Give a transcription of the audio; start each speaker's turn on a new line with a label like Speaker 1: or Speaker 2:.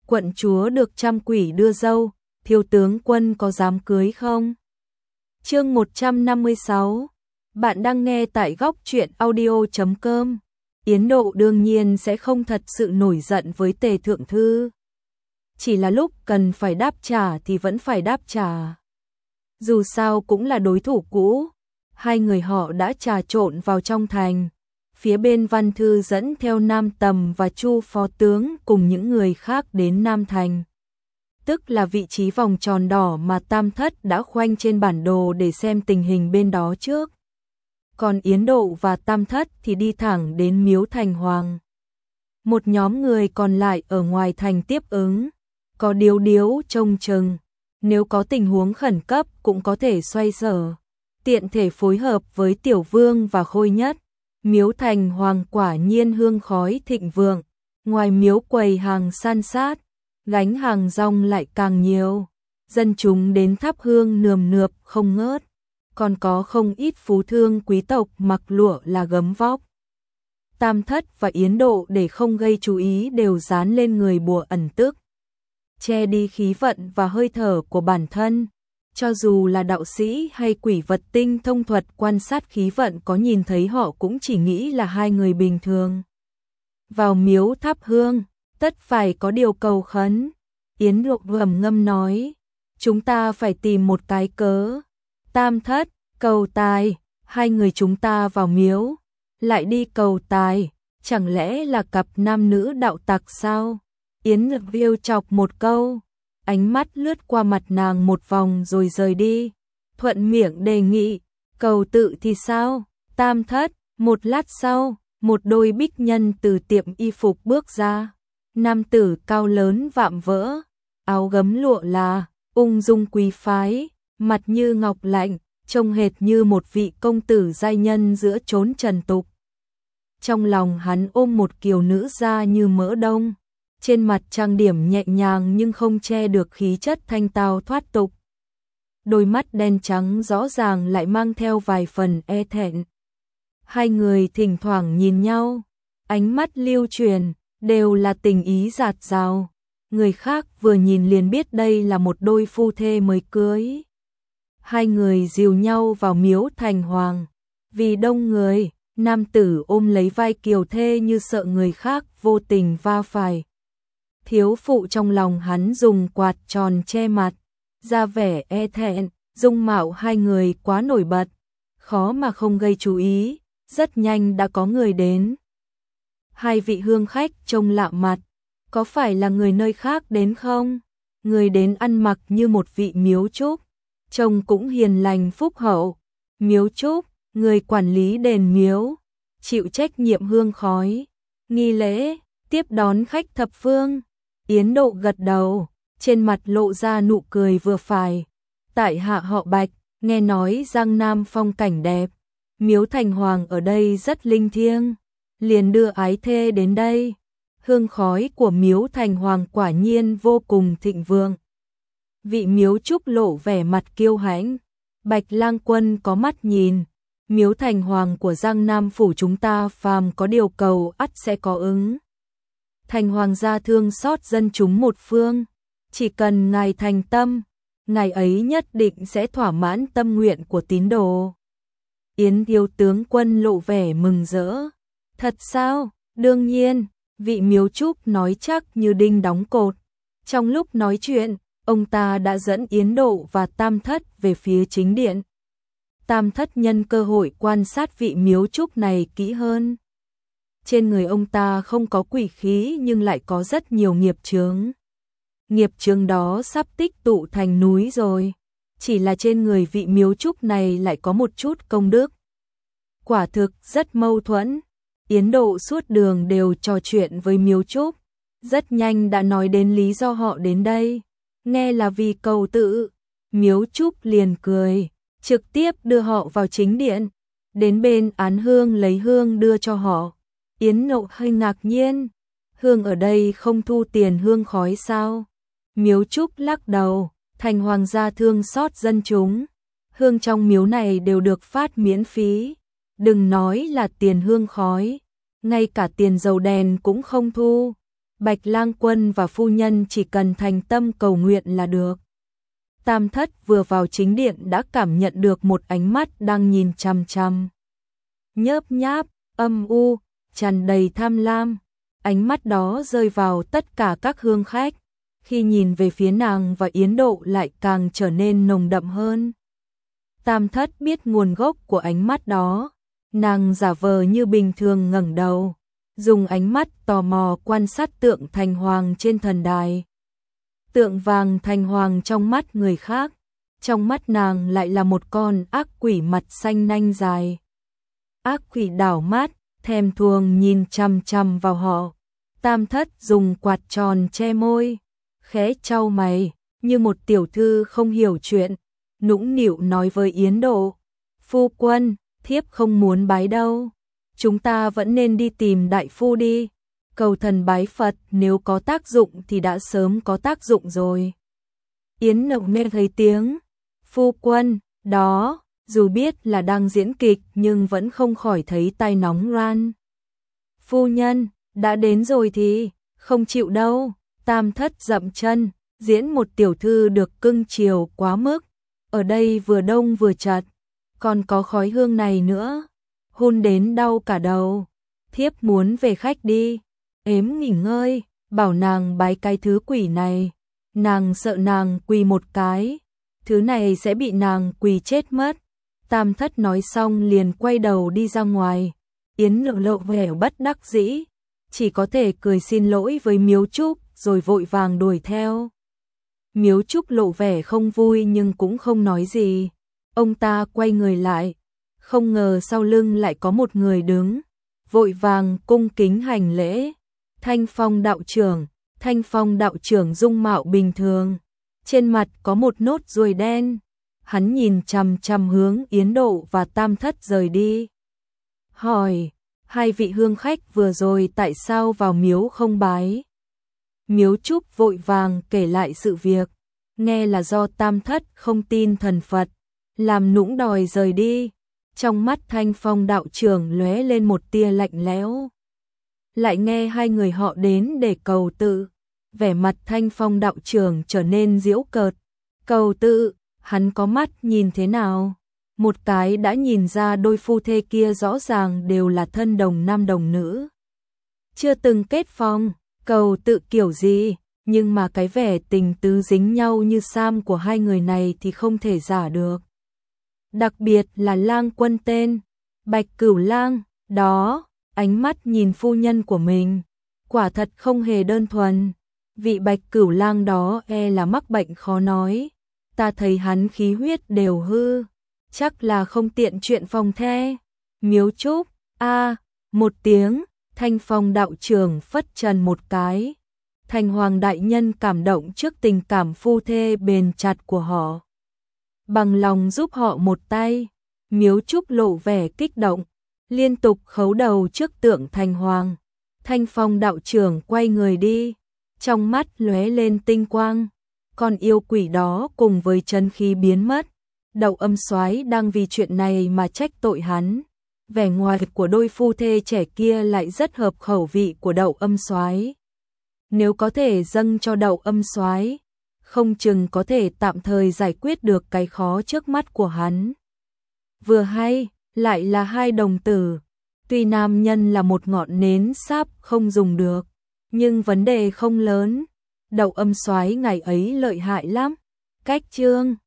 Speaker 1: quận chúa được trăm quỷ đưa dâu, thiếu tướng quân có dám cưới không? Chương 156. Bạn đang nghe tại góc truyện audio.com. Yến Độ đương nhiên sẽ không thật sự nổi giận với Tề Thượng Thư. Chỉ là lúc cần phải đáp trả thì vẫn phải đáp trả. Dù sao cũng là đối thủ cũ, hai người họ đã trà trộn vào trong thành. Phía bên Văn Thư dẫn theo Nam Tầm và Chu phó tướng cùng những người khác đến Nam Thành. Tức là vị trí vòng tròn đỏ mà Tam Thất đã khoanh trên bản đồ để xem tình hình bên đó trước. Còn Yến Độ và Tam Thất thì đi thẳng đến Miếu Thành Hoàng. Một nhóm người còn lại ở ngoài thành tiếp ứng, có Điếu Điếu trông chừng, nếu có tình huống khẩn cấp cũng có thể xoay sở, tiện thể phối hợp với Tiểu Vương và Khôi Nhất. Miếu Thành Hoàng quả nhiên hương khói thịnh vượng, ngoài miếu quầy hàng san sát, gánh hàng rong lại càng nhiều, dân chúng đến thắp hương nườm nượp không ngớt, còn có không ít phú thương quý tộc mặc lụa là gấm vóc. Tam Thất và Yến Độ để không gây chú ý đều dán lên người bùa ẩn tức, che đi khí vận và hơi thở của bản thân. Cho dù là đạo sĩ hay quỷ vật tinh thông thuật quan sát khí vận có nhìn thấy họ cũng chỉ nghĩ là hai người bình thường. Vào miếu thắp hương, tất phải có điều cầu khấn. Yến Độ gầm ngâm nói, chúng ta phải tìm một cái cớ. Tam Thất, cầu tài, hai người chúng ta vào miếu, lại đi cầu tài, chẳng lẽ là cặp nam nữ đạo tặc sao? Yến Độ viêu chọc một câu, ánh mắt lướt qua mặt nàng một vòng rồi rời đi, thuận miệng đề nghị, cầu tự thì sao? Tam Thất, một lát sau, một đôi bích nhân từ tiệm y phục bước ra, nam tử cao lớn vạm vỡ, áo gấm lụa là, ung dung quý phái, mặt như ngọc lạnh, trông hệt như một vị công tử giai nhân giữa chốn trần tục. Trong lòng hắn ôm một kiều nữ da như mỡ đông, trên mặt trang điểm nhẹ nhàng nhưng không che được khí chất thanh tao thoát tục. Đôi mắt đen trắng rõ ràng lại mang theo vài phần e thẹn. Hai người thỉnh thoảng nhìn nhau, ánh mắt lưu truyền, đều là tình ý dạt dào. Người khác vừa nhìn liền biết đây là một đôi phu thê mới cưới. Hai người dìu nhau vào miếu Thành Hoàng. Vì đông người, nam tử ôm lấy vai kiều thê như sợ người khác vô tình va phải. Thiếu phụ trong lòng hắn dùng quạt tròn che mặt, ra vẻ e thẹn, dung mạo hai người quá nổi bật, khó mà không gây chú ý, rất nhanh đã có người đến. Hai vị hương khách trông lạ mặt, có phải là người nơi khác đến không? Người đến ăn mặc như một vị miếu trúc, trông cũng hiền lành phúc hậu. Miếu trúc, người quản lý đền miếu, chịu trách nhiệm hương khói, nghi lễ, tiếp đón khách thập phương. Yến Độ gật đầu, trên mặt lộ ra nụ cười vừa phải. Tại hạ họ Bạch, nghe nói Giang Nam phong cảnh đẹp, miếu Thành Hoàng ở đây rất linh thiêng, liền đưa ái thê đến đây. Hương khói của miếu Thành Hoàng quả nhiên vô cùng thịnh vượng. Vị miếu trúc lộ vẻ mặt kiêu hãnh. Bạch lang quân có mắt nhìn, miếu Thành Hoàng của Giang Nam phủ chúng ta phàm có điều cầu ắt sẽ có ứng. Thành Hoàng gia thương xót dân chúng một phương, chỉ cần ngài thành tâm, ngài ấy nhất định sẽ thỏa mãn tâm nguyện của tín đồ. Yến thiếu tướng quân lộ vẻ mừng rỡ. Thật sao? Đương nhiên, vị miếu trúc nói chắc như đinh đóng cột. Trong lúc nói chuyện, ông ta đã dẫn Yến Độ và Tam Thất về phía chính điện. Tam Thất nhân cơ hội quan sát vị miếu trúc này kỹ hơn. Trên người ông ta không có quỷ khí nhưng lại có rất nhiều nghiệp chướng. Nghiệp chướng đó sắp tích tụ thành núi rồi. Chỉ là trên người vị miếu trúc này lại có một chút công đức. Quả thực rất mâu thuẫn. Yến Độ suốt đường đều trò chuyện với miếu trúc, rất nhanh đã nói đến lý do họ đến đây. Nghe là vì cầu tự, miếu trúc liền cười, trực tiếp đưa họ vào chính điện, đến bên án hương lấy hương đưa cho họ. Yến Độ hơi ngạc nhiên, hương ở đây không thu tiền hương khói sao? Miếu trúc lắc đầu, Thành Hoàng gia thương xót dân chúng, hương trong miếu này đều được phát miễn phí, đừng nói là tiền hương khói, ngay cả tiền dầu đèn cũng không thu. Bạch Lang Quân và phu nhân chỉ cần thành tâm cầu nguyện là được. Tam Thất vừa vào chính điện đã cảm nhận được một ánh mắt đang nhìn chằm chằm. Nhớp nháp, âm u, tràn đầy tham lam. Ánh mắt đó rơi vào tất cả các hương khách. Khi nhìn về phía nàng và Yến Độ lại càng trở nên nồng đậm hơn. Tam Thất biết nguồn gốc của ánh mắt đó. Nàng giả vờ như bình thường ngẩng đầu, dùng ánh mắt tò mò quan sát tượng thành hoàng trên thần đài. Tượng vàng thành hoàng trong mắt người khác, trong mắt nàng lại là một con ác quỷ mặt xanh nanh dài. Ác quỷ đảo mắt, thèm thuồng nhìn chằm chằm vào họ. Tam Thất dùng quạt tròn che môi, khẽ chau mày, như một tiểu thư không hiểu chuyện, nũng nịu nói với Yến Độ: "Phu quân, thiếp không muốn bái đâu. Chúng ta vẫn nên đi tìm đại phu đi. Cầu thần bái Phật, nếu có tác dụng thì đã sớm có tác dụng rồi." Yến Độ nghe thấy tiếng "phu quân" đó, dù biết là đang diễn kịch nhưng vẫn không khỏi thấy tai nóng ran. "Phu nhân, đã đến rồi thì, không chịu đâu." Tam Thất dậm chân, diễn một tiểu thư được cưng chiều quá mức. Ở đây vừa đông vừa chật, còn có khói hương này nữa, hôn đến đau cả đầu. Thiếp muốn về khách đi, ếm nghỉ ngơi, bảo nàng bái cái thứ quỷ này. Nàng sợ nàng quỳ một cái, thứ này sẽ bị nàng quỳ chết mất. Tam Thất nói xong liền quay đầu đi ra ngoài. Yến Độ lộ vẻ bất đắc dĩ, chỉ có thể cười xin lỗi với Miếu Trúc rồi vội vàng đuổi theo. Miếu Trúc lộ vẻ không vui nhưng cũng không nói gì. Ông ta quay người lại, không ngờ sau lưng lại có một người đứng, vội vàng cung kính hành lễ. Thanh Phong đạo trưởng. Thanh Phong đạo trưởng dung mạo bình thường, trên mặt có một nốt ruồi đen. Hắn nhìn chằm chằm hướng Yến Độ và Tam Thất rời đi. Hỏi: "Hai vị hương khách vừa rồi tại sao vào miếu không bái?" Miếu Trúc vội vàng kể lại sự việc, nghe là do Tam Thất không tin thần Phật, làm nũng đòi rời đi. Trong mắt Thanh Phong đạo trưởng lóe lên một tia lạnh lẽo. Lại nghe hai người họ đến để cầu tự, vẻ mặt Thanh Phong đạo trưởng trở nên giễu cợt. Cầu tự, hắn có mắt nhìn thế nào? Một cái đã nhìn ra đôi phu thê kia rõ ràng đều là thân đồng nam đồng nữ, chưa từng kết phong, cầu tự kiểu gì, nhưng mà cái vẻ tình tứ dính nhau như sam của hai người này thì không thể giả được. Đặc biệt là lang quân tên Bạch Cửu Lang đó, ánh mắt nhìn phu nhân của mình, quả thật không hề đơn thuần. Vị Bạch Cửu Lang đó là mắc bệnh khó nói, ta thấy hắn khí huyết đều hư, chắc là không tiện chuyện phòng the. Miếu Trúc, một tiếng, Thanh Phong đạo trưởng phất trần một cái. Thành Hoàng đại nhân cảm động trước tình cảm phu thê bền chặt của họ, bằng lòng giúp họ một tay. Miếu Trúc lộ vẻ kích động, liên tục khấu đầu trước tượng Thành Hoàng. Thanh Phong đạo trưởng quay người đi, trong mắt lóe lên tinh quang. Con yêu quỷ đó cùng với chân khí biến mất. Đậu Âm Soái đang vì chuyện này mà trách tội hắn. Vẻ ngoài của đôi phu thê trẻ kia lại rất hợp khẩu vị của Đậu Âm Soái. Nếu có thể dâng cho Đậu Âm Soái, không chừng có thể tạm thời giải quyết được cái khó trước mắt của hắn. Vừa hay, lại là hai đồng tử. Tuy nam nhân là một ngọn nến sáp không dùng được, nhưng vấn đề không lớn. Đậu Âm Soái ngày ấy lợi hại lắm. Cách chương